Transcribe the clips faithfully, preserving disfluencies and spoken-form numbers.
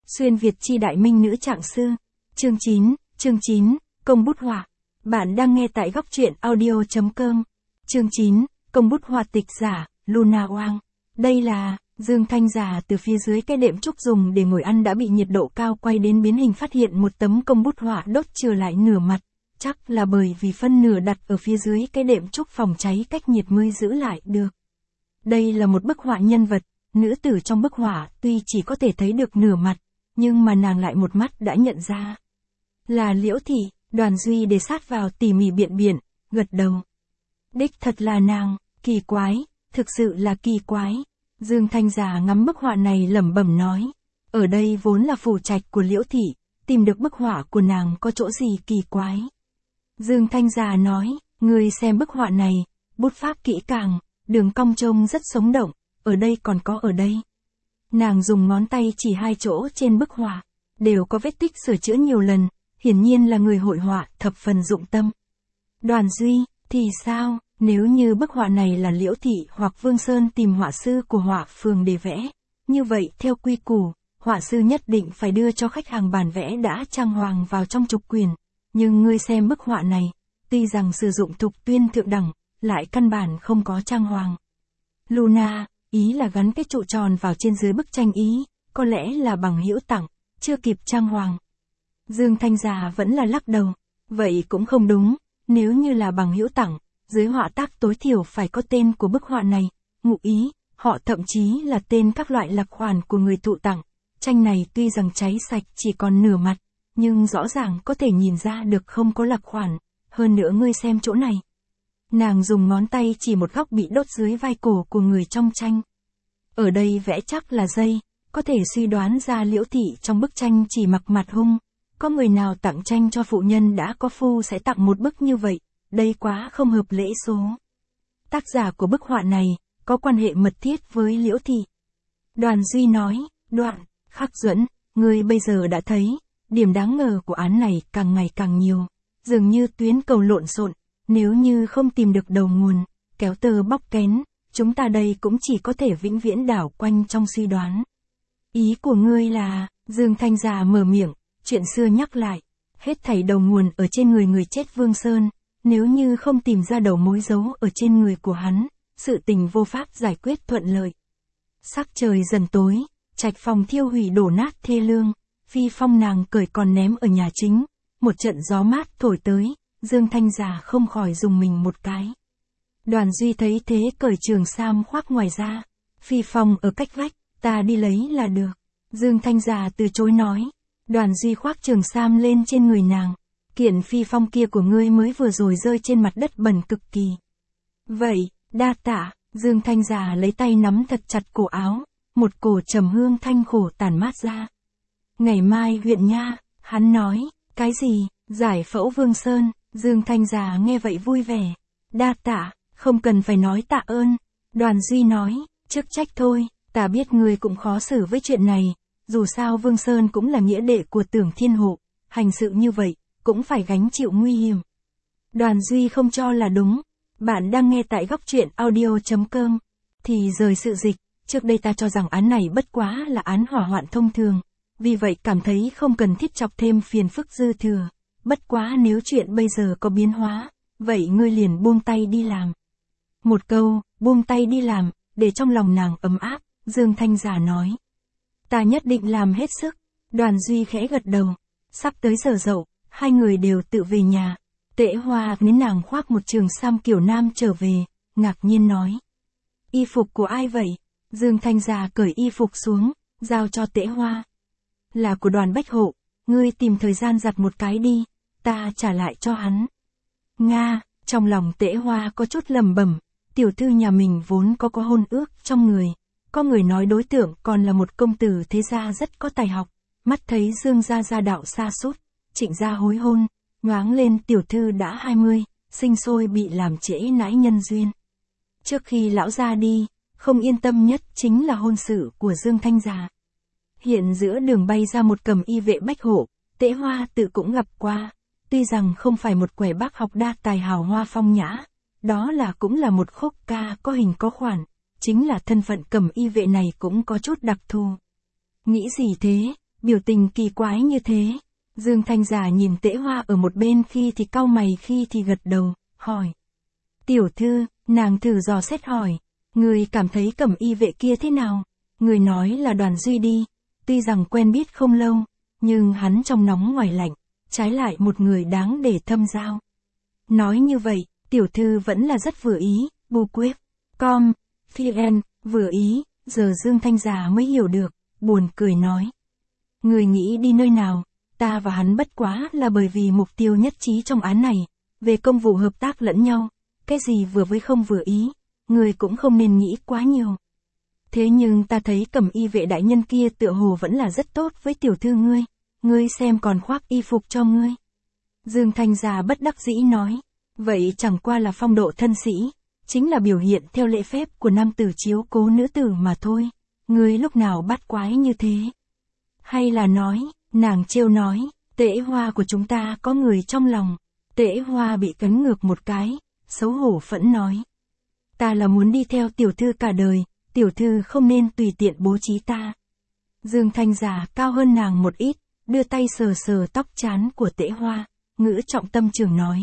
Xuyên Việt chi đại minh nữ trạng sư. Chương chín, chương chín, công bút họa. Bạn đang nghe tại góc truyện audio chấm com. Chương chín, công bút họa tịch giả, Luna Wang. Đây là, Dương Thanh giả từ phía dưới cái đệm trúc dùng để ngồi ăn đã bị nhiệt độ cao quay đến biến hình phát hiện một tấm công bút họa đốt trừ lại nửa mặt. Chắc là bởi vì phân nửa đặt ở phía dưới cái đệm trúc phòng cháy cách nhiệt mới giữ lại được. Đây là một bức họa nhân vật, nữ tử trong bức họa tuy chỉ có thể thấy được nửa mặt, nhưng mà nàng lại một mắt đã nhận ra. Là Liễu Thị. Đoàn Duy để sát vào tỉ mỉ biện biện, gật đầu. Đích thật là nàng, kỳ quái, thực sự là kỳ quái. Dương Thanh giả ngắm bức họa này lẩm bẩm nói. Ở đây vốn là phủ trạch của Liễu Thị, tìm được bức họa của nàng có chỗ gì kỳ quái. Dương Thanh giả nói, ngươi xem bức họa này, bút pháp kỹ càng, đường cong trông rất sống động, ở đây còn có ở đây. Nàng dùng ngón tay chỉ hai chỗ trên bức họa, đều có vết tích sửa chữa nhiều lần, hiển nhiên là người hội họa thập phần dụng tâm. Đoàn Duy, thì sao, nếu như bức họa này là Liễu Thị hoặc Vương Sơn tìm họa sư của họa phường để vẽ, như vậy theo quy củ, họa sư nhất định phải đưa cho khách hàng bản vẽ đã trang hoàng vào trong trục quyền. Nhưng ngươi xem bức họa này, tuy rằng sử dụng thục tuyên thượng đẳng, lại căn bản không có trang hoàng. Luna, ý là gắn cái trụ tròn vào trên dưới bức tranh ý, có lẽ là bằng hữu tặng, chưa kịp trang hoàng. Dương Thanh giả vẫn là lắc đầu, vậy cũng không đúng, nếu như là bằng hữu tặng, dưới họa tác tối thiểu phải có tên của bức họa này, ngụ ý, họ thậm chí là tên các loại lạc khoản của người thụ tặng. Tranh này tuy rằng cháy sạch chỉ còn nửa mặt, nhưng rõ ràng có thể nhìn ra được không có lạc khoản, hơn nữa ngươi xem chỗ này. Nàng dùng ngón tay chỉ một góc bị đốt dưới vai cổ của người trong tranh. Ở đây vẽ chắc là dây, có thể suy đoán ra Liễu Thị trong bức tranh chỉ mặc mặt hung. Có người nào tặng tranh cho phụ nhân đã có phu sẽ tặng một bức như vậy, đây quá không hợp lễ số. Tác giả của bức họa này, có quan hệ mật thiết với Liễu Thị. Đoàn Duy nói, Đoạn, Khắc Duẫn, ngươi bây giờ đã thấy, điểm đáng ngờ của án này càng ngày càng nhiều, dường như tuyến cầu lộn xộn, nếu như không tìm được đầu nguồn, kéo tơ bóc kén, chúng ta đây cũng chỉ có thể vĩnh viễn đảo quanh trong suy đoán. Ý của ngươi là, Dương Thanh giả mở miệng, chuyện xưa nhắc lại, hết thảy đầu nguồn ở trên người người chết Vương Sơn, nếu như không tìm ra đầu mối dấu ở trên người của hắn, sự tình vô pháp giải quyết thuận lợi. Sắc trời dần tối, trạch phòng thiêu hủy đổ nát thê lương, phi phong nàng cởi còn ném ở nhà chính, một trận gió mát thổi tới, Dương Thanh giả không khỏi dùng mình một cái. Đoàn Duy thấy thế cởi trường sam khoác ngoài ra, phi phong ở cách vách, ta đi lấy là được. Dương Thanh giả từ chối nói. Đoàn Duy khoác trường sam lên trên người nàng. Kiện phi phong kia của ngươi mới vừa rồi rơi trên mặt đất bẩn cực kỳ. Vậy, đa tạ, Dương Thanh giả lấy tay nắm thật chặt cổ áo, một cổ trầm hương thanh khổ tản mát ra. Ngày mai huyện nha, hắn nói, cái gì, giải phẫu Vương Sơn, Dương Thanh giả nghe vậy vui vẻ. Đa tạ, không cần phải nói tạ ơn. Đoàn Duy nói, chức trách thôi, ta biết ngươi cũng khó xử với chuyện này. Dù sao Vương Sơn cũng là nghĩa đệ của Tưởng Thiên Hộ, hành sự như vậy, cũng phải gánh chịu nguy hiểm. Đoàn Duy không cho là đúng. Bạn đang nghe tại góc truyện audio chấm com. Thì rời sự dịch, trước đây ta cho rằng án này bất quá là án hỏa hoạn thông thường, vì vậy cảm thấy không cần thiết chọc thêm phiền phức dư thừa. Bất quá nếu chuyện bây giờ có biến hóa, vậy ngươi liền buông tay đi làm. Một câu, buông tay đi làm, để trong lòng nàng ấm áp, Dương Thanh giả nói. Ta nhất định làm hết sức. Đoàn Duy khẽ gật đầu. Sắp tới giờ dậu, hai người đều tự về nhà. Tễ Hoa đến nàng khoác một trường sam kiểu nam trở về, ngạc nhiên nói. Y phục của ai vậy? Dương Thanh giả cởi y phục xuống, giao cho Tễ Hoa. Là của Đoàn Bách Hộ, ngươi tìm thời gian giặt một cái đi, ta trả lại cho hắn. Nga, trong lòng Tễ Hoa có chút lầm bẩm, tiểu thư nhà mình vốn có có hôn ước trong người. Có người nói đối tượng còn là một công tử thế gia rất có tài học, mắt thấy Dương gia gia đạo xa sút, Trịnh gia hối hôn, nhoáng lên tiểu thư đã hai mươi, sinh sôi bị làm trễ nãi nhân duyên. Trước khi lão gia đi, không yên tâm nhất chính là hôn sự của Dương Thanh giả. Hiện giữa đường bay ra một cầm y vệ Bách Hộ, Tễ Hoa tự cũng gặp qua, tuy rằng không phải một quẻ bác học đa tài hào hoa phong nhã, đó là cũng là một khúc ca có hình có khoản. Chính là thân phận cầm y vệ này cũng có chút đặc thù. Nghĩ gì thế, biểu tình kỳ quái như thế. Dương Thanh Giả nhìn Tễ Hoa ở một bên khi thì cau mày khi thì gật đầu, hỏi. Tiểu thư, nàng thử dò xét hỏi, người cảm thấy cẩm y vệ kia thế nào? Người nói là Đoàn Duy đi, tuy rằng quen biết không lâu, nhưng hắn trong nóng ngoài lạnh, trái lại một người đáng để thâm giao. Nói như vậy, tiểu thư vẫn là rất vừa ý, bu quyết, com, vn, vừa ý, giờ Dương Thanh Giả mới hiểu được, buồn cười nói. Người nghĩ đi nơi nào, ta và hắn bất quá là bởi vì mục tiêu nhất trí trong án này, về công vụ hợp tác lẫn nhau, cái gì vừa với không vừa ý, người cũng không nên nghĩ quá nhiều. Thế nhưng ta thấy cẩm y vệ đại nhân kia tựa hồ vẫn là rất tốt với tiểu thư ngươi, ngươi xem còn khoác y phục cho ngươi. Dương Thanh Giả bất đắc dĩ nói, vậy chẳng qua là phong độ thân sĩ, chính là biểu hiện theo lễ phép của nam tử chiếu cố nữ tử mà thôi, ngươi lúc nào bắt quái như thế. Hay là nói, nàng trêu nói, Tễ Hoa của chúng ta có người trong lòng. Tễ Hoa bị cấn ngược một cái, xấu hổ phẫn nói. Ta là muốn đi theo tiểu thư cả đời, tiểu thư không nên tùy tiện bố trí ta. Dương Thanh Giả cao hơn nàng một ít, đưa tay sờ sờ tóc trán của Tễ Hoa, ngữ trọng tâm trường nói.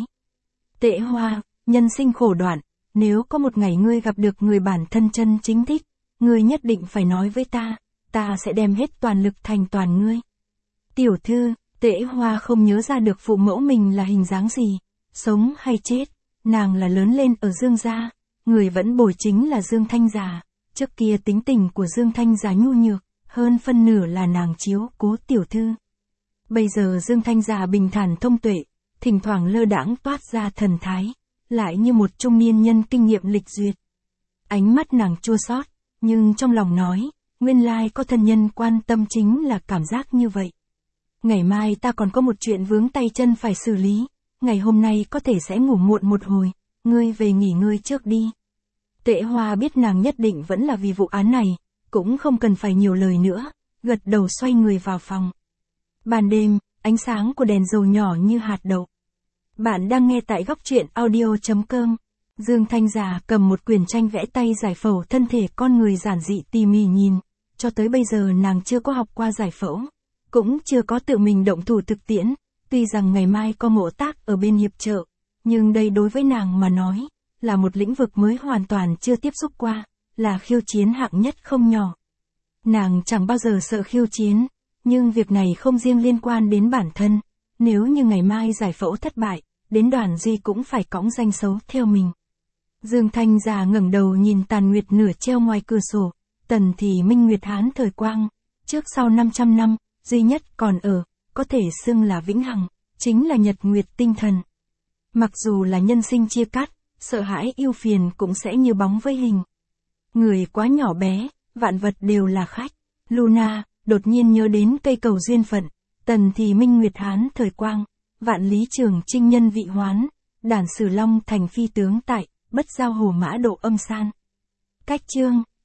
Tễ Hoa, nhân sinh khổ đoạn, nếu có một ngày ngươi gặp được người bản thân chân chính thích, ngươi nhất định phải nói với ta, ta sẽ đem hết toàn lực thành toàn ngươi. Tiểu thư, Tễ Hoa không nhớ ra được phụ mẫu mình là hình dáng gì, sống hay chết, nàng là lớn lên ở Dương gia, người vẫn bồi chính là Dương Thanh Giả, trước kia tính tình của Dương Thanh Giả nhu nhược, hơn phân nửa là nàng chiếu cố tiểu thư. Bây giờ Dương Thanh Giả bình thản thông tuệ, thỉnh thoảng lơ đãng toát ra thần thái, lại như một trung niên nhân kinh nghiệm lịch duyệt. Ánh mắt nàng chua xót, nhưng trong lòng nói, nguyên lai có thân nhân quan tâm chính là cảm giác như vậy. Ngày mai ta còn có một chuyện vướng tay chân phải xử lý, ngày hôm nay có thể sẽ ngủ muộn một hồi, ngươi về nghỉ ngơi trước đi. Tễ Hoa biết nàng nhất định vẫn là vì vụ án này, cũng không cần phải nhiều lời nữa, gật đầu xoay người vào phòng. Ban đêm, ánh sáng của đèn dầu nhỏ như hạt đậu. Bạn đang nghe tại góc truyện audio chấm com. Dương Thanh Giả cầm một quyển tranh vẽ tay giải phẫu thân thể con người giản dị tỉ mỉ nhìn, cho tới bây giờ nàng chưa có học qua giải phẫu, cũng chưa có tự mình động thủ thực tiễn, tuy rằng ngày mai có mộ tác ở bên hiệp trợ, nhưng đây đối với nàng mà nói, là một lĩnh vực mới hoàn toàn chưa tiếp xúc qua, là khiêu chiến hạng nhất không nhỏ. Nàng chẳng bao giờ sợ khiêu chiến, nhưng việc này không riêng liên quan đến bản thân, nếu như ngày mai giải phẫu thất bại, đến Đoàn Duy cũng phải cõng danh xấu theo mình. Dương Thanh Giả ngẩng đầu nhìn tàn nguyệt nửa treo ngoài cửa sổ, tần thì minh nguyệt hán thời quang, trước sau năm trăm năm, duy nhất còn ở, có thể xưng là vĩnh hằng, chính là nhật nguyệt tinh thần. Mặc dù là nhân sinh chia cắt, sợ hãi ưu phiền cũng sẽ như bóng với hình. Người quá nhỏ bé, vạn vật đều là khách. Luna, đột nhiên nhớ đến cây cầu duyên phận, tần thì minh nguyệt hán thời quang, vạn lý trường trinh nhân vị hoán, đản sử long thành phi tướng tại, bất giao hồ mã độ âm san. Cách chương,